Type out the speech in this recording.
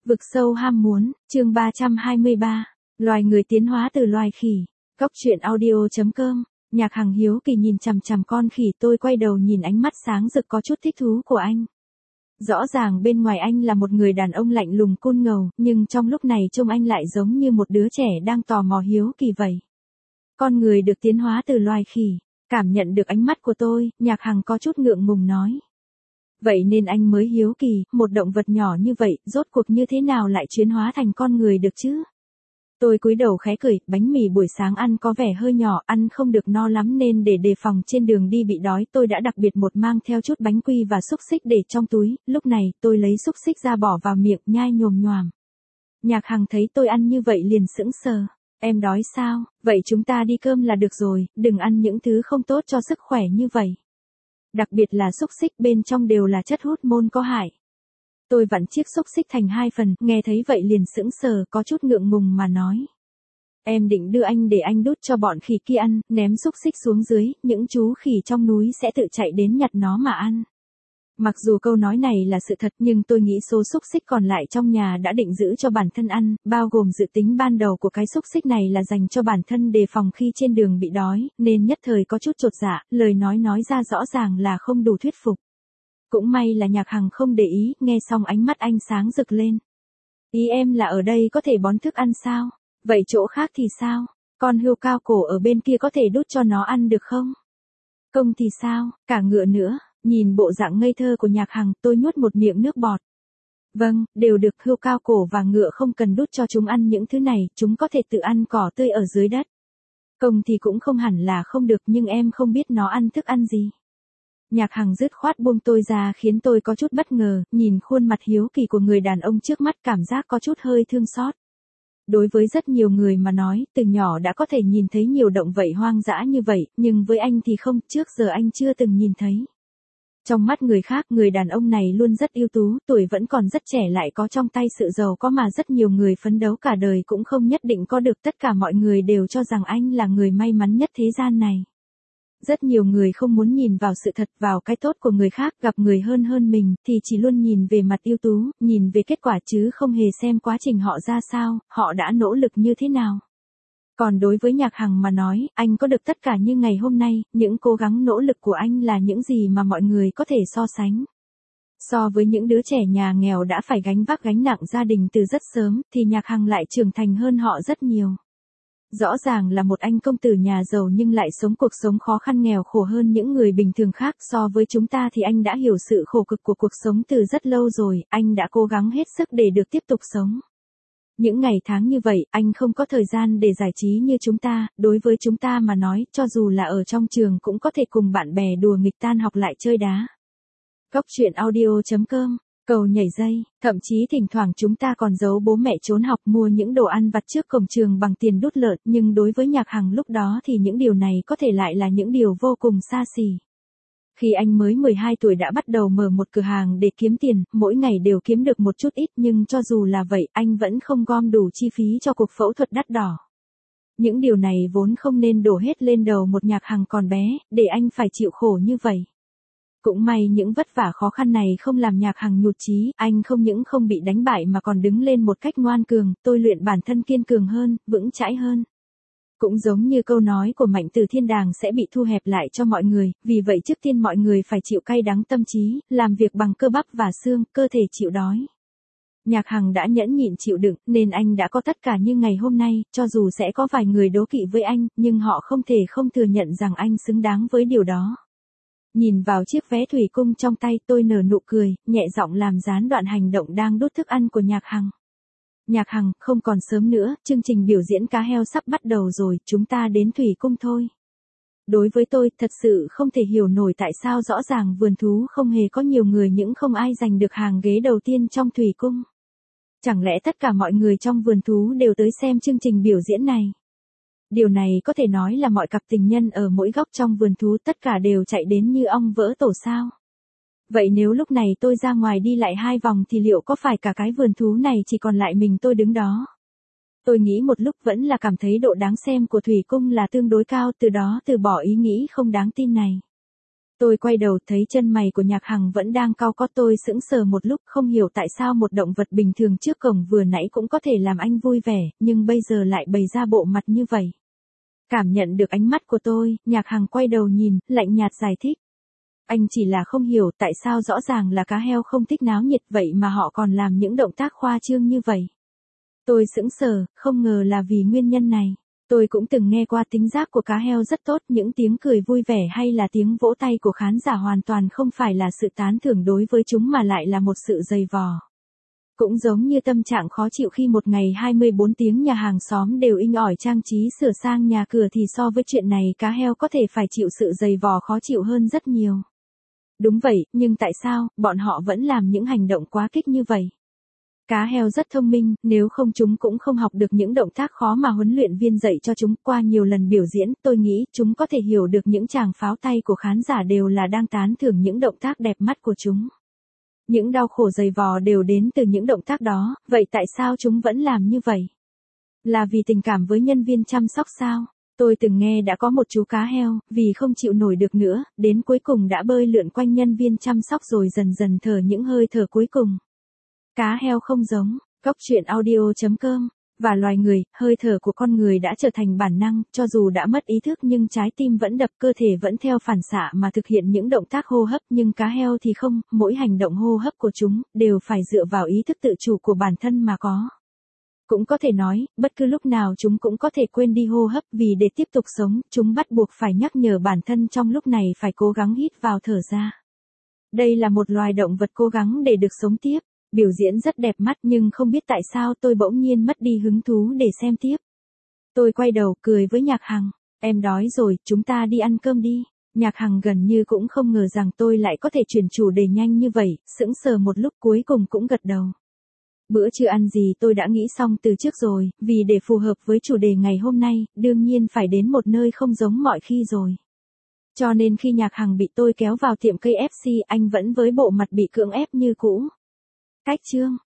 Vực sâu ham muốn, chương 323. Loài người tiến hóa từ loài khỉ. Góc truyện audio.com. Nhạc Hằng hiếu kỳ nhìn chằm chằm con khỉ, tôi quay đầu nhìn ánh mắt sáng rực có chút thích thú của anh. Rõ ràng bên ngoài anh là một người đàn ông lạnh lùng côn ngầu, nhưng trong lúc này trông anh lại giống như một đứa trẻ đang tò mò hiếu kỳ vậy. Con người được tiến hóa từ loài khỉ. Cảm nhận được ánh mắt của tôi, Nhạc Hằng có chút ngượng ngùng nói. Vậy nên anh mới hiếu kỳ, một động vật nhỏ như vậy, rốt cuộc như thế nào lại chuyển hóa thành con người được chứ? Tôi cúi đầu khẽ cười, bánh mì buổi sáng ăn có vẻ hơi nhỏ, ăn không được no lắm nên để đề phòng trên đường đi bị đói, tôi đã đặc biệt mang theo chút bánh quy và xúc xích để trong túi, lúc này, tôi lấy xúc xích ra bỏ vào miệng, nhai nhồm nhoàm. Nhạc Hằng thấy tôi ăn như vậy liền sững sờ. Em đói sao? Vậy chúng ta đi cơm là được rồi, đừng ăn những thứ không tốt cho sức khỏe như vậy. Đặc biệt là xúc xích bên trong đều là chất hút môn có hại. Tôi vặn chiếc xúc xích thành 2 phần, nghe thấy vậy liền sững sờ, có chút ngượng ngùng mà nói. Em định đưa anh để anh đút cho bọn khỉ kia ăn, ném xúc xích xuống dưới, những chú khỉ trong núi sẽ tự chạy đến nhặt nó mà ăn. Mặc dù câu nói này là sự thật nhưng tôi nghĩ số xúc xích còn lại trong nhà đã định giữ cho bản thân ăn, bao gồm dự tính ban đầu của cái xúc xích này là dành cho bản thân đề phòng khi trên đường bị đói, nên nhất thời có chút chột dạ, lời nói ra rõ ràng là không đủ thuyết phục. Cũng may là Nhạc Hằng không để ý, nghe xong ánh mắt anh sáng rực lên. Ý em là ở đây có thể bón thức ăn sao? Vậy chỗ khác thì sao? Con hươu cao cổ ở bên kia có thể đút cho nó ăn được không? Công thì sao? Cả ngựa nữa. Nhìn bộ dạng ngây thơ của Nhạc Hằng, tôi nuốt một miệng nước bọt. Vâng, đều được, hươu cao cổ và ngựa không cần đút cho chúng ăn những thứ này, chúng có thể tự ăn cỏ tươi ở dưới đất. Công thì cũng không hẳn là không được nhưng em không biết nó ăn thức ăn gì. Nhạc Hằng dứt khoát buông tôi ra khiến tôi có chút bất ngờ, nhìn khuôn mặt hiếu kỳ của người đàn ông trước mắt cảm giác có chút hơi thương xót. Đối với rất nhiều người mà nói, từ nhỏ đã có thể nhìn thấy nhiều động vật hoang dã như vậy, nhưng với anh thì không, trước giờ anh chưa từng nhìn thấy. Trong mắt người khác, người đàn ông này luôn rất ưu tú, tuổi vẫn còn rất trẻ lại có trong tay sự giàu có mà rất nhiều người phấn đấu cả đời cũng không nhất định có được, tất cả mọi người đều cho rằng anh là người may mắn nhất thế gian này. Rất nhiều người không muốn nhìn vào sự thật, vào cái tốt của người khác, gặp người hơn mình, thì chỉ luôn nhìn về mặt ưu tú, nhìn về kết quả chứ không hề xem quá trình họ ra sao, họ đã nỗ lực như thế nào. Còn đối với Nhạc Hằng mà nói, anh có được tất cả như ngày hôm nay, những cố gắng nỗ lực của anh là những gì mà mọi người có thể so sánh. So với những đứa trẻ nhà nghèo đã phải gánh vác gánh nặng gia đình từ rất sớm, thì Nhạc Hằng lại trưởng thành hơn họ rất nhiều. Rõ ràng là một anh công tử nhà giàu nhưng lại sống cuộc sống khó khăn nghèo khổ hơn những người bình thường khác, so với chúng ta thì anh đã hiểu sự khổ cực của cuộc sống từ rất lâu rồi, anh đã cố gắng hết sức để được tiếp tục sống. Những ngày tháng như vậy, anh không có thời gian để giải trí như chúng ta, đối với chúng ta mà nói, cho dù là ở trong trường cũng có thể cùng bạn bè đùa nghịch tan học lại chơi đá. Góc truyện audio.com. Cầu nhảy dây, thậm chí thỉnh thoảng chúng ta còn giấu bố mẹ trốn học mua những đồ ăn vặt trước cổng trường bằng tiền đút lợn, nhưng đối với Nhạc Hằng lúc đó thì những điều này có thể lại là những điều vô cùng xa xỉ. Khi anh mới 12 tuổi đã bắt đầu mở một cửa hàng để kiếm tiền, mỗi ngày đều kiếm được một chút ít nhưng cho dù là vậy, anh vẫn không gom đủ chi phí cho cuộc phẫu thuật đắt đỏ. Những điều này vốn không nên đổ hết lên đầu một Nhạc Hằng còn bé, để anh phải chịu khổ như vậy. Cũng may những vất vả khó khăn này không làm Nhạc Hằng nhụt chí, anh không những không bị đánh bại mà còn đứng lên một cách ngoan cường, tôi luyện bản thân kiên cường hơn, vững chãi hơn. Cũng giống như câu nói của Mạnh Từ Thiên Đàng sẽ bị thu hẹp lại cho mọi người, vì vậy trước tiên mọi người phải chịu cay đắng tâm trí, làm việc bằng cơ bắp và xương, cơ thể chịu đói. Nhạc Hằng đã nhẫn nhịn chịu đựng, nên anh đã có tất cả như ngày hôm nay, cho dù sẽ có vài người đố kỵ với anh, nhưng họ không thể không thừa nhận rằng anh xứng đáng với điều đó. Nhìn vào chiếc vé thủy cung trong tay tôi nở nụ cười, nhẹ giọng làm gián đoạn hành động đang đút thức ăn của Nhạc Hằng. Nhạc Hằng, không còn sớm nữa, chương trình biểu diễn cá heo sắp bắt đầu rồi, chúng ta đến thủy cung thôi. Đối với tôi, thật sự không thể hiểu nổi tại sao rõ ràng vườn thú không hề có nhiều người nhưng không ai giành được hàng ghế đầu tiên trong thủy cung. Chẳng lẽ tất cả mọi người trong vườn thú đều tới xem chương trình biểu diễn này? Điều này có thể nói là mọi cặp tình nhân ở mỗi góc trong vườn thú tất cả đều chạy đến như ong vỡ tổ sao. Vậy nếu lúc này tôi ra ngoài đi lại 2 vòng thì liệu có phải cả cái vườn thú này chỉ còn lại mình tôi đứng đó? Tôi nghĩ một lúc vẫn là cảm thấy độ đáng xem của thủy cung là tương đối cao, từ đó từ bỏ ý nghĩ không đáng tin này. Tôi quay đầu thấy chân mày của Nhạc Hằng vẫn đang cau có, tôi sững sờ một lúc không hiểu tại sao một động vật bình thường trước cổng vừa nãy cũng có thể làm anh vui vẻ, nhưng bây giờ lại bày ra bộ mặt như vậy. Cảm nhận được ánh mắt của tôi, Nhạc Hằng quay đầu nhìn, lạnh nhạt giải thích. Anh chỉ là không hiểu tại sao rõ ràng là cá heo không thích náo nhiệt vậy mà họ còn làm những động tác khoa trương như vậy. Tôi sững sờ, không ngờ là vì nguyên nhân này. Tôi cũng từng nghe qua tính giác của cá heo rất tốt, những tiếng cười vui vẻ hay là tiếng vỗ tay của khán giả hoàn toàn không phải là sự tán thưởng đối với chúng mà lại là một sự giày vò. Cũng giống như tâm trạng khó chịu khi một ngày 24 tiếng nhà hàng xóm đều inh ỏi trang trí sửa sang nhà cửa thì so với chuyện này cá heo có thể phải chịu sự giày vò khó chịu hơn rất nhiều. Đúng vậy, nhưng tại sao, bọn họ vẫn làm những hành động quá kích như vậy? Cá heo rất thông minh, nếu không chúng cũng không học được những động tác khó mà huấn luyện viên dạy cho chúng. Qua nhiều lần biểu diễn, tôi nghĩ chúng có thể hiểu được những tràng pháo tay của khán giả đều là đang tán thưởng những động tác đẹp mắt của chúng. Những đau khổ dày vò đều đến từ những động tác đó, vậy tại sao chúng vẫn làm như vậy? Là vì tình cảm với nhân viên chăm sóc sao? Tôi từng nghe đã có một chú cá heo, vì không chịu nổi được nữa, đến cuối cùng đã bơi lượn quanh nhân viên chăm sóc rồi dần dần thở những hơi thở cuối cùng. Cá heo không giống, Cốc truyện audio.com, và loài người, hơi thở của con người đã trở thành bản năng, cho dù đã mất ý thức nhưng trái tim vẫn đập, cơ thể vẫn theo phản xạ mà thực hiện những động tác hô hấp, nhưng cá heo thì không, mỗi hành động hô hấp của chúng đều phải dựa vào ý thức tự chủ của bản thân mà có. Cũng có thể nói, bất cứ lúc nào chúng cũng có thể quên đi hô hấp, vì để tiếp tục sống, chúng bắt buộc phải nhắc nhở bản thân trong lúc này phải cố gắng hít vào thở ra. Đây là một loài động vật cố gắng để được sống tiếp. Biểu diễn rất đẹp mắt nhưng không biết tại sao tôi bỗng nhiên mất đi hứng thú để xem tiếp. Tôi quay đầu cười với Nhạc Hằng, em đói rồi, chúng ta đi ăn cơm đi. Nhạc Hằng gần như cũng không ngờ rằng tôi lại có thể chuyển chủ đề nhanh như vậy, sững sờ một lúc cuối cùng cũng gật đầu. Bữa trưa ăn gì tôi đã nghĩ xong từ trước rồi, vì để phù hợp với chủ đề ngày hôm nay, đương nhiên phải đến một nơi không giống mọi khi rồi. Cho nên khi Nhạc Hằng bị tôi kéo vào tiệm KFC, anh vẫn với bộ mặt bị cưỡng ép như cũ. Cách chương